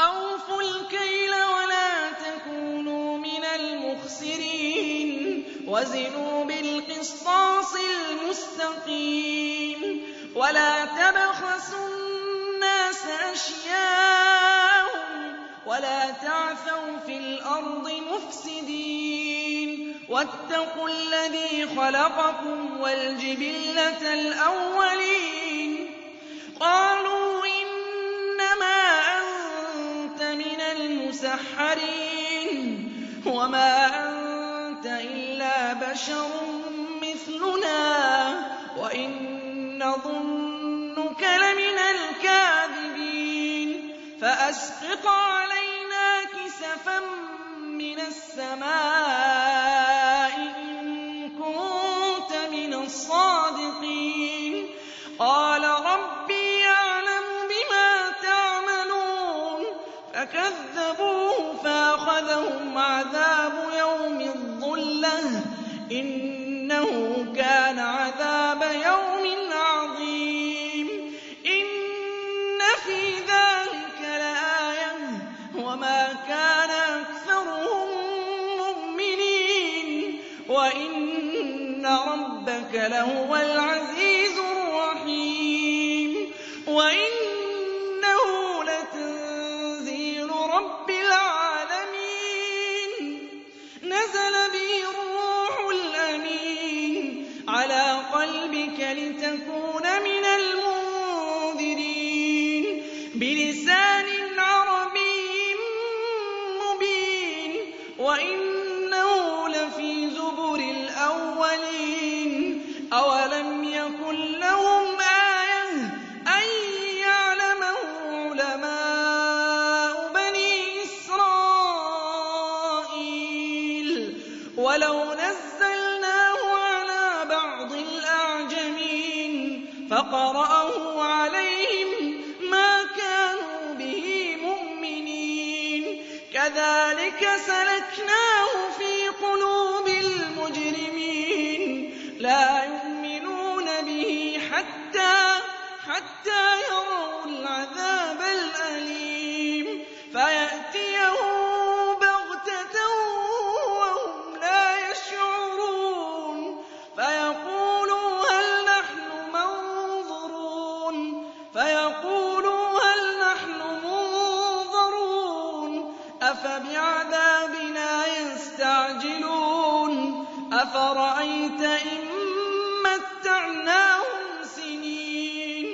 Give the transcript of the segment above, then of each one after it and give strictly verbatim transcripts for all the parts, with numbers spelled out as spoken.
أَوْفُوا الْكَيْلَ وَلَا تَكُونُوا مِنَ الْمُخْسِرِينَ وَزِنُوا بِالْقِسْطَاسِ الْمُسْتَقِيمِ وَلَا تَبْخَسُوا النَّاسَ أَشْيَاءَهُمْ وَلَا تَعْثَوْا فِي الْأَرْضِ مُفْسِدِينَ وَاتَّقُوا الَّذِي خَلَقَكُمْ وَالْجِبِلَّةَ الْأَوَّلِينَ قَالُوا إِنَّمَا أَنتَ مِنَ الْمُسَحَّرِينَ وَمَا أَنتَ إِلَّا بَشَرٌ مِّثْلُنَا وَإِن نَّظُنُّكَ لَمِنَ الْكَاذِبِينَ فَأَسْقِطْ عَلَيْنَا كِسَفًا مِّنَ السَّمَاءِ إِن كُنتَ مِنَ الصَّادِقِينَ قَالَ رَبِّي يَعْلَمُ بِمَا تَعْمَلُونَ فَكَذَّبُوهُ فَأَخَذَهُمْ عَذَابُ يَوْمِ الظُّلَّةِ ۚ إِنَّهُ كَانَ عَذَابَ يَوْمٍ عَظِيمٍ إِنَّ فِي ذَٰلِكَ لَآيَةً وَمَا كَانَ أَكْثَرُهُم مُّؤْمِنِينَ وَإِنَّ رَبَّكَ لَهُوَ الْعَزِيزُ الرَّحِيمُ وَإِنَّهُ لَتَنزِيلُ رَبِّ الْعَالَمِينَ نَزَلَ بِهِ الرُّوحُ الْأَمِينُ عَلَىٰ قَلْبِكَ لِتَكُونَ مِنَ الْمُنذِرِينَ بِلِسَانٍ عَرَبِيٍّ مُّبِينٍ وَإِنَّهُ لَفِي زُبُرِ الْأَوَّلِينَ أَوَلَمْ يَكُن لَّهُمْ آيَةً أَن يَعْلَمَهُ عُلَمَاءُ بَنِي إِسْرَائِيلَ وَلَوْ نَزَّلْنَاهُ عَلَىٰ بَعْضِ الْأَعْجَمِينَ فَقَرَأَهُ عَلَيْهِم مَّا كَانُوا بِهِ مُؤْمِنِينَ كَذَٰلِكَ سَلَكْنَاهُ فِي قُلُوبِ الْمُجْرِمِينَ لَا يُؤْمِنُونَ بِهِ حَتَّىٰ حَتَّىٰ يَرَوُا الْعَذَابَ الْأَلِيمَ فَيَأْتِيَهُم بَغْتَةً وَهُمْ لَا يَشْعُرُونَ فَيَقُولُوا هَلْ نَحْنُ مُنظَرُونَ فَيَقُولُوا هَلْ نَحْنُ مُنظَرُونَ أَفَبِعَذَابِنَا يَسْتَعْجِلُونَ أَفَرَأَيْتَ إِن مَّتَّعْنَاهُمْ سِنِينَ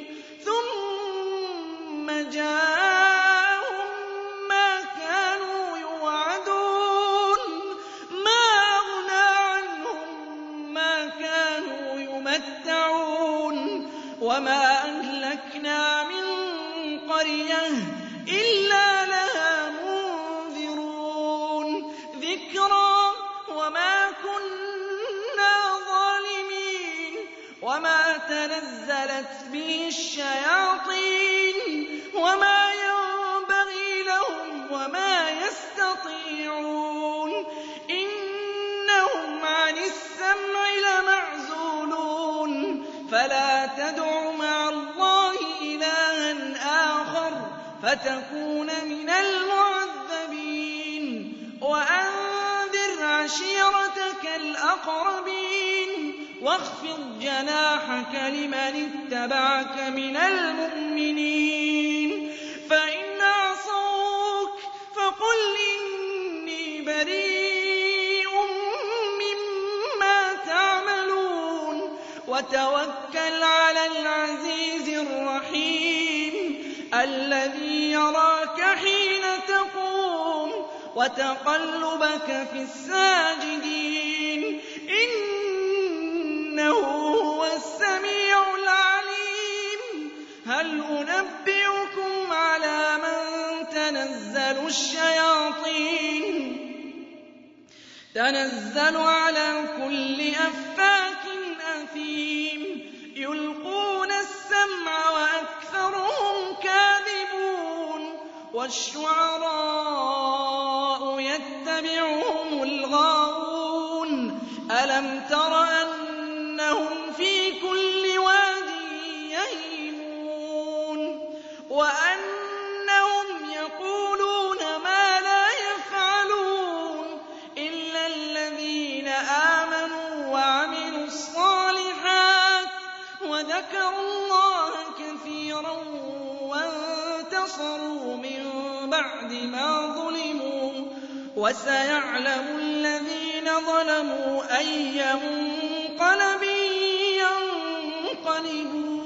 ثُمَّ جَاءَهُم مَّا كَانُوا يُوعَدُونَ مَا أَغْنَىٰ عَنْهُم مَّا كَانُوا يُمَتَّعُونَ وَمَا أَهْلَكْنَا مِن قَرْيَةٍ إِلَّا لَهَا مُنذِرُونَ ذِكْرَىٰ وَمَا كُنَّا ظَالِمِينَ وَمَا تَنَزَّلَتْ بِهِ الشَّيَاطِينُ وَمَا يَنبَغِي لَهُمْ وَمَا يَسْتَطِيعُونَ إِنَّهُمْ عَنِ السَّمْعِ لَمَعْزُولُونَ فَلَا تَدْعُ مَعَ اللَّهِ إِلَٰهًا آخَرَ فَتَكُونَ مِنَ الْمُعَذَّبِينَ وَأَنذِرْ عَشِيرَتَكَ الْأَقْرَبِينَ وَاخْفِضْ جَنَاحَكَ لِمَنِ اتَّبَعَكَ مِنَ الْمُؤْمِنِينَ فَإِنْ عَصَوْكَ فَقُلْ إِنِّي بَرِيءٌ مِّمَّا تَعْمَلُونَ وَتَوَكَّلْ عَلَى الْعَزِيزِ الرَّحِيمِ الَّذِي يَرَاكَ حِينَ تَقُومُ وَتَقَلُّبَكَ فِي السَّاجِدِينَ إِنَّهُ هُوَ السَّمِيعُ الْعَلِيمُ هَلْ أُنَبِّئُكُمْ عَلَىٰ مَن تَنَزَّلُ الشَّيَاطِينُ تَنَزَّلُ عَلَىٰ كُلِّ أَفَّاكٍ أَثِيمٍ يُلْقُونَ السَّمْعَ وَأَكْثَرُهُمْ كَاذِبُونَ وَالشُّعَرَاءُ يَتَّبِعُهُمُ الْغَاوُونَ أَلَمْ تَرَ أَنَّهُمْ فِي كُلِّ وَادٍ يَهِيمُونَ وَأَنَّهُمْ يَقُولُونَ ذَكَرُوا اللَّهَ كَثِيرًا وَانتَصَرُوا مِن بَعْدِ مَا ظُلِمُوا ۗ وَسَيَعْلَمُ الَّذِينَ ظَلَمُوا أَيَّ مُنقَلَبٍ يَنقَلِبُونَ